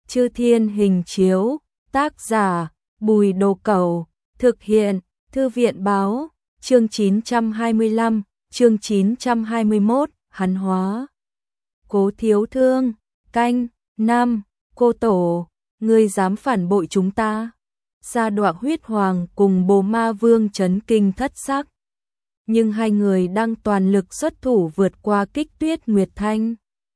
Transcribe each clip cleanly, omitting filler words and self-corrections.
Chư Thiên Hình Chiếu, tác giả Bùi Đồ Cẩu, thực hiện Thư viện báo, chương 925, chương 921, hắn hóa. Cố Thiếu Thương, canh, nam, cô tổ, ngươi dám phản bội chúng ta. Sa Đọa Huyết Hoàng cùng Bồ Ma Vương chấn kinh thất sắc. Nhưng hai người đang toàn lực xuất thủ vượt qua Kích Tuyết Nguyệt Thanh.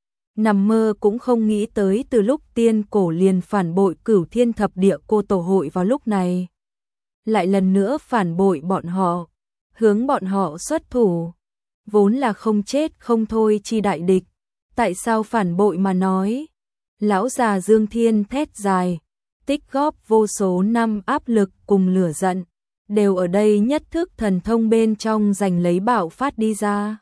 Nằm mơ cũng không nghĩ tới từ lúc tiên cổ liền phản bội Cửu Thiên Thập Địa cô tổ hội vào lúc này. Lại lần nữa phản bội bọn họ, hướng bọn họ xuất thủ. Vốn là không chết không thôi chi đại địch, tại sao phản bội mà nói. Lão già Dương Thiên thét dài, tích góp vô số năm áp lực cùng lửa giận, đều ở đây nhất thức thần thông bên trong giành lấy bạo phát đi ra.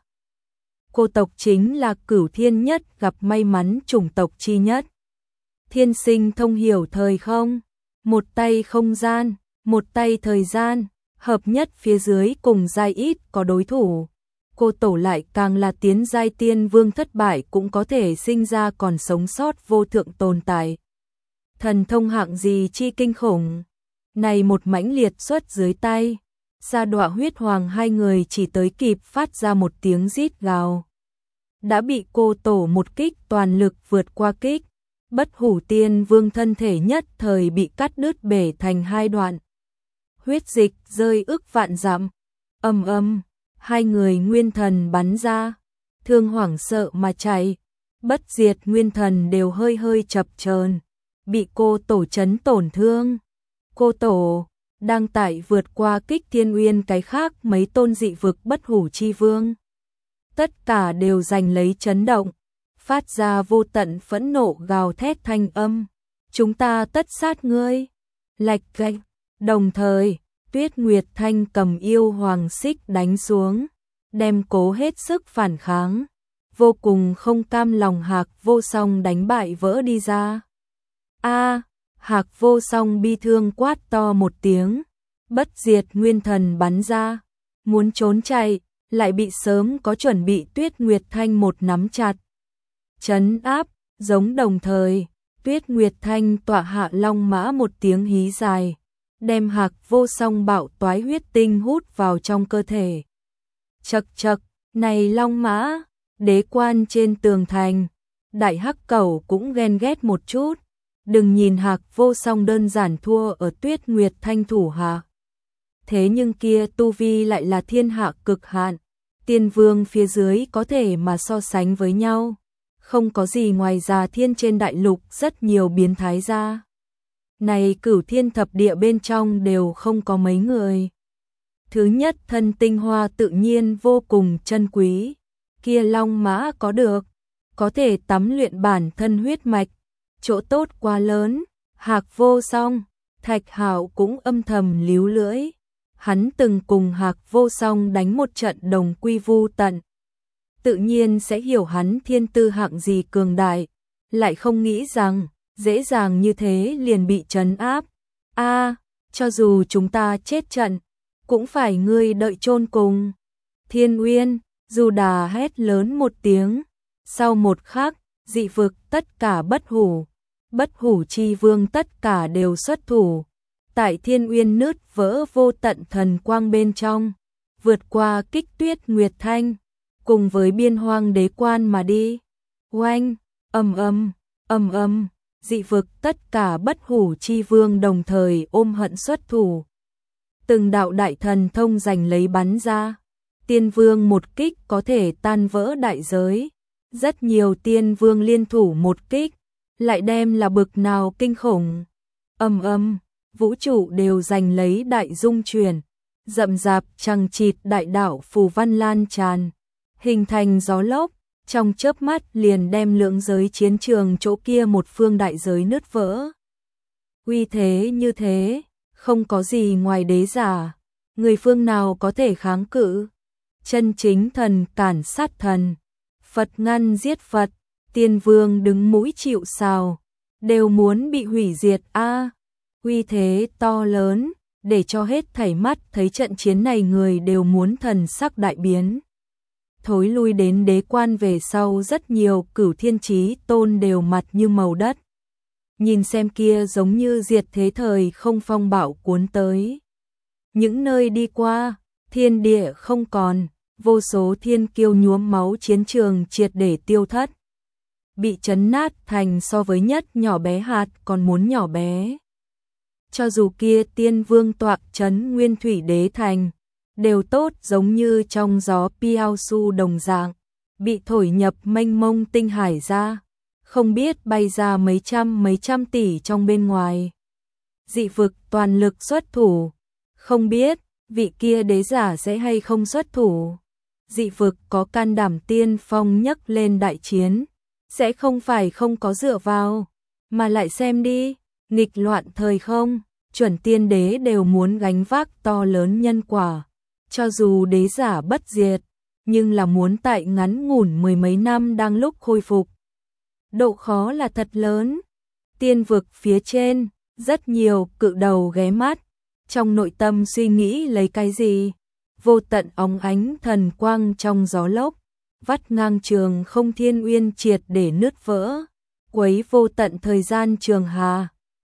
Cô tộc chính là Cửu Thiên nhất gặp may mắn chủng tộc chi nhất. Thiên sinh thông hiểu thời không, một tay không gian, một tay thời gian, hợp nhất phía dưới cùng giai ít có đối thủ. Cô tổ lại càng là tiến giai tiên vương thất bại cũng có thể sinh ra còn sống sót vô thượng tồn tại. Thần thông hạng gì chi kinh khủng. Này một mãnh liệt xuất dưới tay, Sa Đọa Huyết Hoàng hai người chỉ tới kịp phát ra một tiếng rít gào. Đã bị cô tổ một kích toàn lực vượt qua kích. Bất Hủ Tiên Vương thân thể nhất thời bị cắt đứt bể thành hai đoạn. Huyết dịch rơi ức vạn dặm. Ầm ầm, hai người nguyên thần bắn ra, thương hoảng sợ mà chạy. Bất diệt nguyên thần đều hơi hơi chập chờn, bị cô tổ chấn tổn thương. Cô tổ đang tại vượt qua Kích Thiên Uyên cái khác mấy tôn dị vực Bất Hủ Chi Vương. Tất cả đều giành lấy chấn động, phát ra vô tận phẫn nộ gào thét thanh âm. Chúng ta tất sát ngươi. Lạch cạch. Đồng thời, Tuyết Nguyệt Thanh cầm yêu hoàng xích đánh xuống, đem cố hết sức phản kháng. Vô cùng không cam lòng Hạc Vô Song đánh bại vỡ đi ra. A, Hạc Vô Song bi thương quát to một tiếng, bất diệt nguyên thần bắn ra, muốn trốn chạy, lại bị sớm có chuẩn bị Tuyết Nguyệt Thanh một nắm chặt. Trấn áp, giống đồng thời, Tuyết Nguyệt Thanh tọa hạ long mã một tiếng hí dài, đem Hạc Vô Song bạo toái huyết tinh hút vào trong cơ thể. Chậc chậc, này long mã, đế quan trên tường thành, Đại Hắc Cẩu cũng ghen ghét một chút. Đừng nhìn Hạc Vô Song đơn giản thua ở Tuyết Nguyệt Thanh thủ hạ. Thế nhưng kia tu vi lại là thiên hạ cực hạn, tiên vương phía dưới có thể mà so sánh với nhau. Không có gì ngoài già thiên trên đại lục rất nhiều biến thái ra. Này Cửu Thiên Thập Địa bên trong đều không có mấy người. Thứ nhất thân tinh hoa tự nhiên vô cùng chân quý. Kia long mã có được, có thể tắm luyện bản thân huyết mạch. Chỗ tốt quá lớn. Hạc Vô Song, Thạch Hạo cũng âm thầm líu lưỡi. Hắn từng cùng Hạc Vô Song đánh một trận đồng quy vu tận, tự nhiên sẽ hiểu hắn thiên tư hạng gì cường đại, lại không nghĩ rằng dễ dàng như thế liền bị trấn áp. A, cho dù chúng ta chết trận, cũng phải ngươi đợi chôn cùng. Thiên Uyên, Du Đà hét lớn một tiếng, sau một khắc, dị vực tất cả Bất Hủ Chi Vương tất cả đều xuất thủ. Tại Thiên Uyên nứt vỡ vô tận thần quang bên trong, vượt qua Kích Tuyết Nguyệt Thanh, cùng với biên hoang đế quan mà đi. Oanh, ầm ầm, dị vực tất cả Bất Hủ Chi Vương đồng thời ôm hận xuất thủ. Từng đạo đại thần thông giành lấy bắn ra, tiên vương một kích có thể tan vỡ đại giới. Rất nhiều tiên vương liên thủ một kích, lại đem là bực nào kinh khủng. Ầm, vũ trụ đều giành lấy đại dung chuyển, rậm rạp chằng chịt đại đạo phù văn lan tràn, hình thành gió lốc, trong chớp mắt liền đem lượng giới chiến trường chỗ kia một phương đại giới nứt vỡ. Uy thế như thế, không có gì ngoài đế giả, người phương nào có thể kháng cự. Chân chính thần cản sát thần, Phật ngăn giết Phật, tiên vương đứng mũi chịu sào, đều muốn bị hủy diệt a. Uy thế to lớn, để cho hết thảy mắt thấy trận chiến này người đều muốn thần sắc đại biến. Thối lui đến đế quan về sau rất nhiều Cửu Thiên Chí Tôn đều mặt như màu đất. nhìn xem kia giống như diệt thế thời không phong bạo cuốn tới. Những nơi đi qua, thiên địa không còn, vô số thiên kiêu nhuốm máu chiến trường triệt để tiêu thất. Bị chấn nát thành so với nhất nhỏ bé hạt còn muốn nhỏ bé. Cho dù kia tiên vương toạc trấn nguyên thủy đế thành, đều tốt giống như trong gió piao su đồng dạng, bị thổi nhập mênh mông tinh hải ra, không biết bay ra mấy trăm tỷ trong bên ngoài. Dị vực toàn lực xuất thủ, không biết vị kia đế giả sẽ hay không xuất thủ. Dị vực có can đảm tiên phong nhấc lên đại chiến, sẽ không phải không có dựa vào, mà lại xem đi, nghịch loạn thời không, chuẩn tiên đế đều muốn gánh vác to lớn nhân quả, cho dù đế giả bất diệt, nhưng là muốn tại ngắn ngủn mười mấy năm đang lúc khôi phục. Độ khó là thật lớn. Tiên vực phía trên, rất nhiều cự đầu ghé mắt, trong nội tâm suy nghĩ lấy cái gì. Vô tận óng ánh thần quang trong gió lốc, vắt ngang trường không thiên uyên triệt để nứt vỡ, quấy vô tận thời gian trường hà.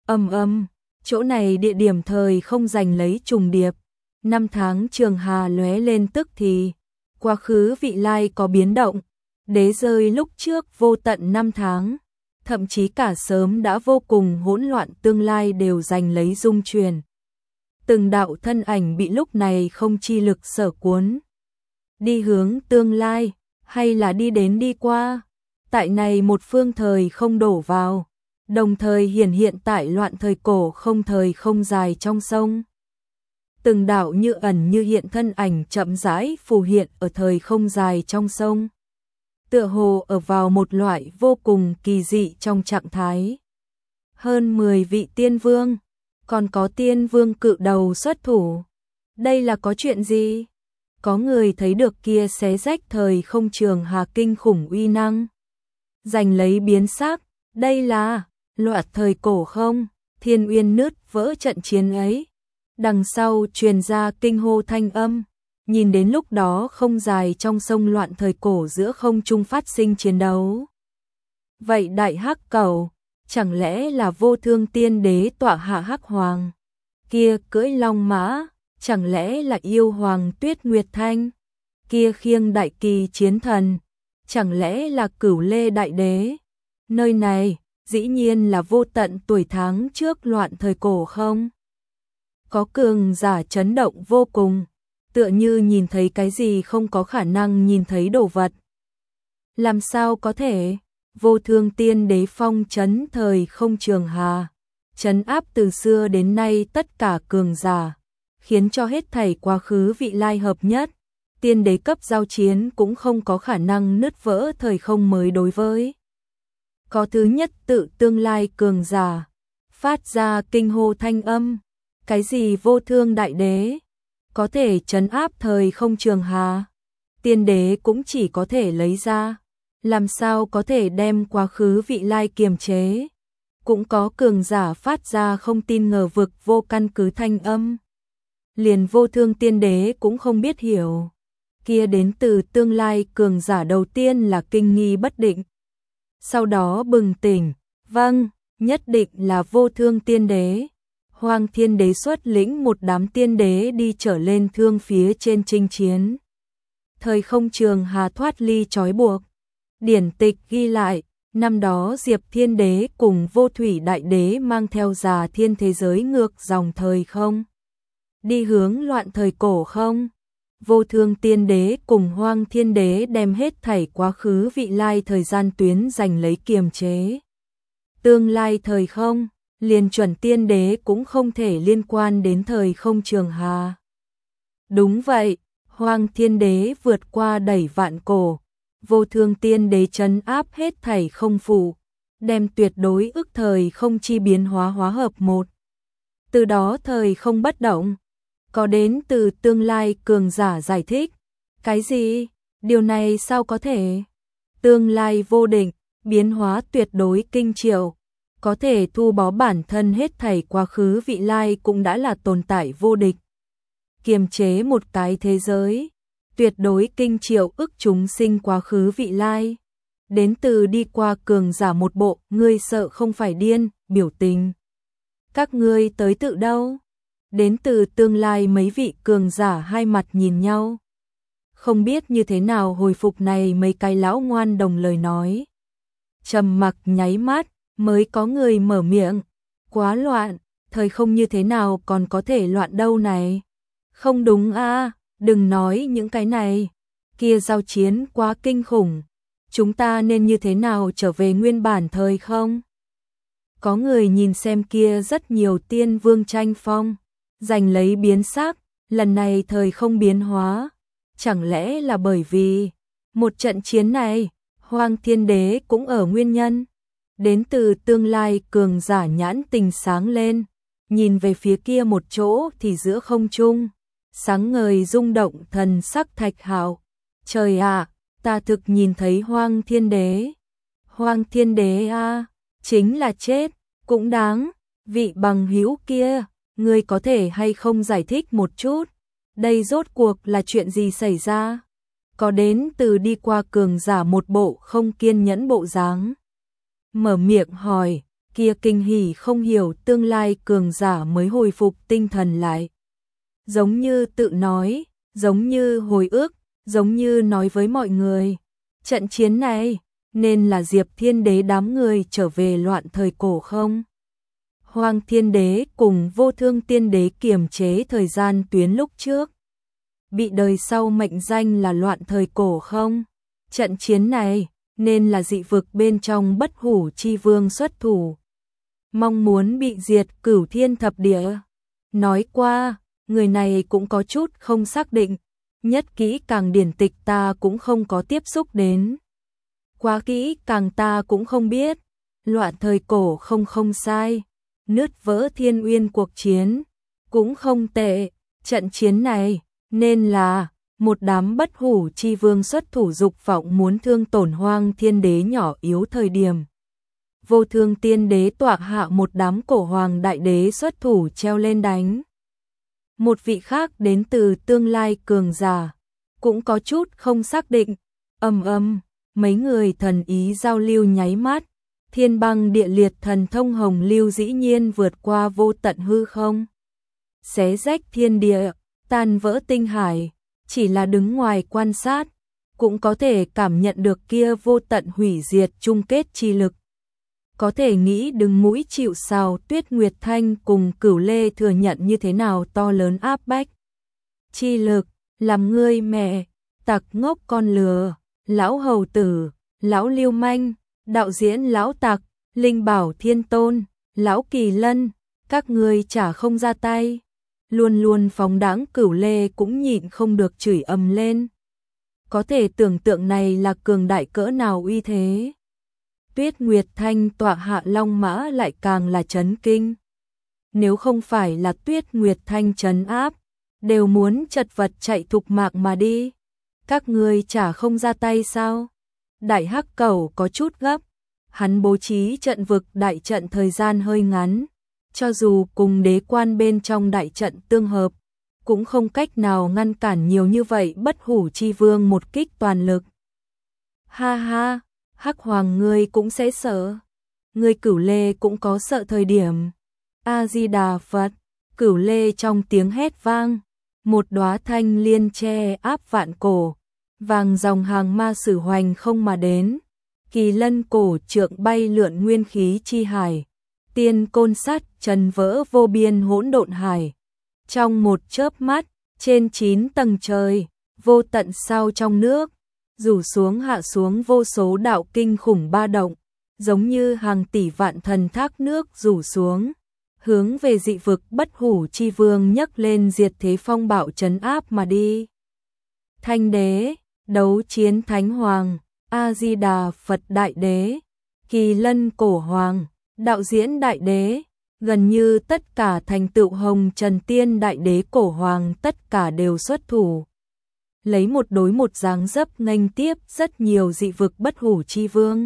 Chỗ này địa điểm thời không giành lấy trùng điệp, năm tháng trường hà lóe lên tức thì, quá khứ vị lai có biến động, đế rơi lúc trước vô tận năm tháng, thậm chí cả sớm đã vô cùng hỗn loạn tương lai đều giành lấy dung truyền. Từng đạo thân ảnh bị lúc này không chi lực sở cuốn. Đi hướng tương lai, hay là đi đến đi qua, tại này một phương thời không đổ vào, đồng thời hiện tại loạn thời cổ không thời không dài trong sông. Từng đạo như ẩn như hiện thân ảnh chậm rãi phù hiện ở thời không dài trong sông. Tựa hồ ở vào một loại vô cùng kỳ dị trong trạng thái. Hơn 10 vị tiên vương, còn có tiên vương cự đầu xuất thủ. Đây là có chuyện gì? Có người thấy được kia xé rách thời không trường hà kinh khủng uy năng. Giành lấy biến sắc, đây là loạt thời cổ không? Thiên uyên nứt vỡ trận chiến ấy. Đằng sau truyền ra kinh hô thanh âm. Nhìn đến lúc đó không dài trong sông loạn thời cổ giữa không trung phát sinh chiến đấu. Vậy đại hắc cầu, chẳng lẽ là vô thương tiên đế tọa hạ hắc hoàng? Kia cưỡi long mã, chẳng lẽ là yêu hoàng Tuyết Nguyệt Thanh? Kia khiêng đại kỳ chiến thần, chẳng lẽ là Cửu Lê đại đế? Nơi này, dĩ nhiên là vô tận tuổi tháng trước loạn thời cổ không? Có cường giả chấn động vô cùng, tựa như nhìn thấy cái gì không có khả năng nhìn thấy đồ vật. Làm sao có thể? Vô thương tiên đế phong chấn thời không trường hà, chấn áp từ xưa đến nay tất cả cường giả, khiến cho hết thảy quá khứ vị lai hợp nhất. Tiên đế cấp giao chiến cũng không có khả năng nứt vỡ thời không mới đối với. Có thứ nhất tự tương lai cường giả, phát ra kinh hô thanh âm. Cái gì vô thương đại đế? Có thể trấn áp thời không trường hà? Tiên đế cũng chỉ có thể lấy ra. Làm sao có thể đem quá khứ vị lai kiềm chế? Cũng có cường giả phát ra không tin ngờ vực vô căn cứ thanh âm. Liền vô thương tiên đế cũng không biết hiểu. Kia đến từ tương lai cường giả đầu tiên là kinh nghi bất định. Sau đó bừng tỉnh, vâng, nhất định là vô thương tiên đế. Hoang thiên đế xuất lĩnh một đám tiên đế đi trở lên thương phía trên chinh chiến. Thời không trường hà thoát ly trói buộc. Điển tịch ghi lại, năm đó Diệp Thiên Đế cùng Vô Thủy Đại Đế mang theo Già Thiên thế giới ngược dòng thời không. Đi hướng loạn thời cổ không. Vô Thương Tiên Đế cùng Hoang Thiên Đế đem hết thảy quá khứ vị lai thời gian tuyến giành lấy kiềm chế. Tương lai thời không, liền chuẩn tiên đế cũng không thể liên quan đến thời không trường hà. Đúng vậy, Hoang Thiên Đế vượt qua đẩy vạn cổ. Vô thương tiên đế trấn áp hết thảy không phụ, đem tuyệt đối ức thời không chi biến hóa hóa hợp một. Từ đó thời không bất động. Có đến từ tương lai cường giả giải thích. Cái gì? Điều này sao có thể? Tương lai vô định, biến hóa tuyệt đối kinh triệu. Có thể thu bó bản thân hết thảy quá khứ vị lai cũng đã là tồn tại vô địch. Kiềm chế một cái thế giới. Tuyệt đối kinh triệu ức chúng sinh quá khứ vị lai. Đến từ đi qua cường giả một bộ, ngươi sợ không phải điên, biểu tình. Các ngươi tới tự đâu? Đến từ tương lai mấy vị cường giả hai mặt nhìn nhau. Không biết như thế nào hồi phục này mấy cái lão ngoan đồng lời nói. Trầm mặc nháy mắt, mới có người mở miệng. Quá loạn, thời không như thế nào còn có thể loạn đâu này. Không đúng a, đừng nói những cái này. Kia giao chiến quá kinh khủng. Chúng ta nên như thế nào trở về nguyên bản thời không? Có người nhìn xem kia rất nhiều tiên vương tranh phong, giành lấy biến sắc, lần này thời không biến hóa. Chẳng lẽ là bởi vì một trận chiến này, Hoang Thiên Đế cũng ở nguyên nhân. Đến từ tương lai cường giả nhãn tình sáng lên, nhìn về phía kia một chỗ thì giữa không trung, sáng ngời rung động thần sắc Thạch Hạo. Trời ạ, ta thực nhìn thấy Hoang Thiên Đế. Hoang Thiên Đế a, chính là chết, cũng đáng. Vị bằng hữu kia, ngươi có thể hay không giải thích một chút, đây rốt cuộc là chuyện gì xảy ra? Có đến từ đi qua cường giả một bộ không kiên nhẫn bộ dáng. Mở miệng hỏi, kia kinh hỉ không hiểu tương lai cường giả mới hồi phục tinh thần lại. Giống như tự nói, giống như hồi ức, giống như nói với mọi người. Trận chiến này, nên là Diệp Thiên Đế đám người trở về loạn thời cổ không? Hoang Thiên Đế cùng Vô Thương Tiên Đế kiềm chế thời gian tuyến lúc trước. Bị đời sau mệnh danh là loạn thời cổ không? Trận chiến này, nên là dị vực bên trong Bất Hủ Chi Vương xuất thủ. Mong muốn bị diệt Cửu Thiên Thập Địa. Nói qua, người này cũng có chút không xác định. Nhất kỹ càng điển tịch ta cũng không có tiếp xúc đến. Quá kỹ càng ta cũng không biết. Loạn thời cổ không sai. Nứt vỡ Thiên Uyên cuộc chiến cũng không tệ. Trận chiến này nên là một đám Bất Hủ Chi Vương xuất thủ dục vọng muốn thương tổn Hoang Thiên Đế nhỏ yếu thời điểm. Vô Thương Tiên Đế tọa hạ một đám cổ hoàng đại đế xuất thủ treo lên đánh. Một vị khác đến từ tương lai cường giả, cũng có chút không xác định. Mấy người thần ý giao lưu nháy mắt, thiên băng địa liệt thần thông hồng lưu dĩ nhiên vượt qua vô tận hư không. Xé rách thiên địa, tan vỡ tinh hải, chỉ là đứng ngoài quan sát, cũng có thể cảm nhận được kia vô tận hủy diệt chung kết chi lực. Có thể nghĩ đứng mũi chịu sào Tuyết Nguyệt Thanh cùng Cửu Lê thừa nhận như thế nào to lớn áp bách. Chi lực, làm ngươi mẹ, tặc ngốc con lừa, lão hầu tử, lão lưu manh, đạo diễn lão tặc, linh bảo thiên tôn, lão kỳ lân, các ngươi chả không ra tay. Luôn luôn phóng đãng Cửu Lê cũng nhịn không được chửi ầm lên. Có thể tưởng tượng này là cường đại cỡ nào uy thế. Tuyết Nguyệt Thanh tọa hạ long mã lại càng là chấn kinh. Nếu không phải là Tuyết Nguyệt Thanh trấn áp, đều muốn chật vật chạy thục mạng mà đi. Các ngươi chả không ra tay sao? Đại Hắc Cẩu có chút gấp, hắn bố trí trận vực đại trận thời gian hơi ngắn, cho dù cùng đế quan bên trong đại trận tương hợp, cũng không cách nào ngăn cản nhiều như vậy Bất Hủ Chi Vương một kích toàn lực. Ha ha, Hắc Hoàng ngươi cũng sẽ sợ. Ngươi Cửu Lê cũng có sợ thời điểm. A Di Đà Phật, Cửu Lê trong tiếng hét vang, một đóa thanh liên che áp vạn cổ, vàng dòng hàng ma sử hoành không mà đến. Kỳ lân cổ trượng bay lượn nguyên khí chi hải, tiên côn sắt trần vỡ vô biên hỗn độn hải. Trong một chớp mắt, trên 9 tầng trời, vô tận sao trong nước, rủ xuống hạ xuống vô số đạo kinh khủng ba động, giống như hàng tỷ vạn thần thác nước rủ xuống, hướng về dị vực Bất Hủ Chi Vương nhấc lên diệt thế phong bạo trấn áp mà đi. Thanh Đế, đấu chiến Thánh Hoàng, A Di Đà Phật Đại Đế, Kỳ Lân Cổ Hoàng, đạo diễn Đại Đế, gần như tất cả thành tựu Hồng Trần Tiên Đại Đế Cổ Hoàng tất cả đều xuất thủ. Lấy một đối một dáng dấp nghênh tiếp rất nhiều dị vực Bất Hủ Chi Vương.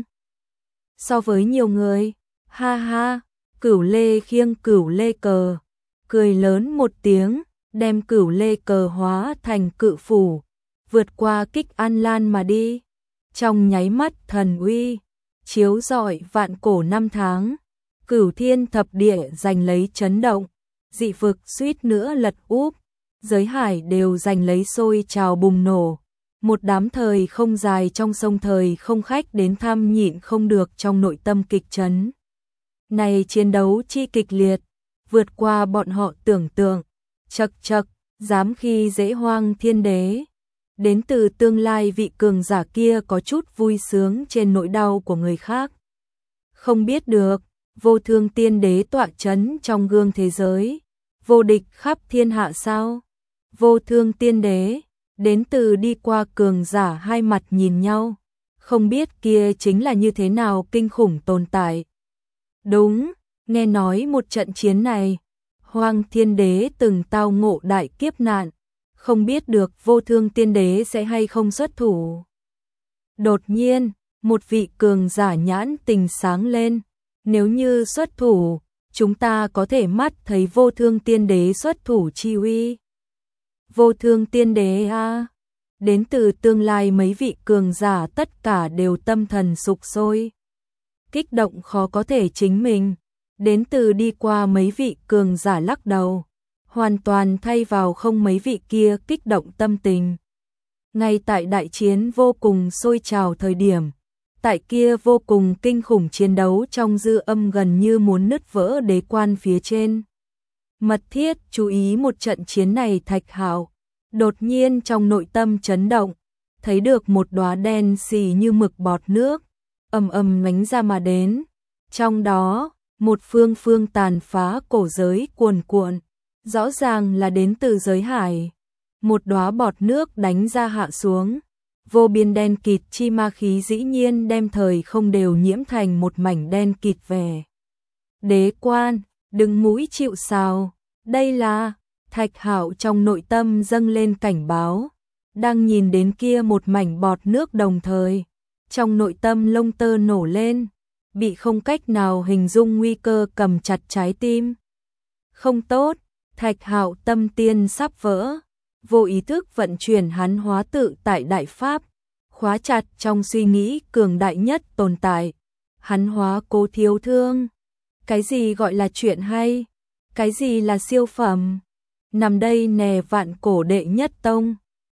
So với nhiều người, ha ha, Cửu Lê khiêng Cửu Lê cờ, cười lớn một tiếng, đem Cửu Lê cờ hóa thành cự phủ, vượt qua Kích An Lan mà đi. Trong nháy mắt thần uy, chiếu rọi vạn cổ năm tháng, Cửu thiên thập địa giành lấy chấn động, dị vực suýt nữa lật úp, giới hải đều giành lấy sôi trào bùng nổ. Một đám thời không dài trong sông thời không khách đến thăm nhịn không được trong nội tâm kịch chấn. Này chiến đấu chi kịch liệt, vượt qua bọn họ tưởng tượng, chậc chậc, dám khi dễ Hoang Thiên Đế. Đến từ tương lai vị cường giả kia có chút vui sướng trên nỗi đau của người khác. Không biết được, Vô Thương Tiên Đế tọa chấn trong gương thế giới, vô địch khắp thiên hạ sao? Vô Thương Tiên Đế, đến từ đi qua cường giả hai mặt nhìn nhau, không biết kia chính là như thế nào kinh khủng tồn tại. Đúng, nghe nói một trận chiến này, Hoang Thiên Đế từng tao ngộ đại kiếp nạn, không biết được Vô Thương Tiên Đế sẽ hay không xuất thủ. Đột nhiên, một vị cường giả nhãn tình sáng lên, nếu như xuất thủ, chúng ta có thể mắt thấy Vô Thương Tiên Đế xuất thủ chi uy. Vô Thương Tiên Đế a, đến từ tương lai mấy vị cường giả tất cả đều tâm thần sục sôi. Kích động khó có thể chính mình, đến từ đi qua mấy vị cường giả lắc đầu, hoàn toàn thay vào không mấy vị kia kích động tâm tình. Ngay tại đại chiến vô cùng sôi trào thời điểm, tại kia vô cùng kinh khủng chiến đấu trong dư âm gần như muốn nứt vỡ đế quan phía trên. Mật thiết chú ý một trận chiến này Thạch Hạo, đột nhiên trong nội tâm chấn động, thấy được một đóa đen xì như mực bọt nước, ầm ầm đánh ra mà đến. Trong đó, một phương phương tàn phá cổ giới cuồn cuộn, rõ ràng là đến từ giới hải. Một đóa bọt nước đánh ra hạ xuống, vô biên đen kịt chi ma khí dĩ nhiên đem thời không đều nhiễm thành một mảnh đen kịt về. Đế quan, đừng mũi chịu sào, đây là... Thạch Hạo trong nội tâm dâng lên cảnh báo, đang nhìn đến kia một mảnh bọt nước đồng thời, trong nội tâm lông tơ nổ lên, bị không cách nào hình dung nguy cơ cầm chặt trái tim. Không tốt, Thạch Hạo tâm tiên sắp vỡ, vô ý thức vận chuyển hắn hóa tự tại đại pháp, khóa chặt trong suy nghĩ cường đại nhất tồn tại. Hắn hóa Cố Thiếu Thương. Cái gì gọi là chuyện hay? Cái gì là siêu phẩm? Nằm đây nè vạn cổ đệ nhất tông,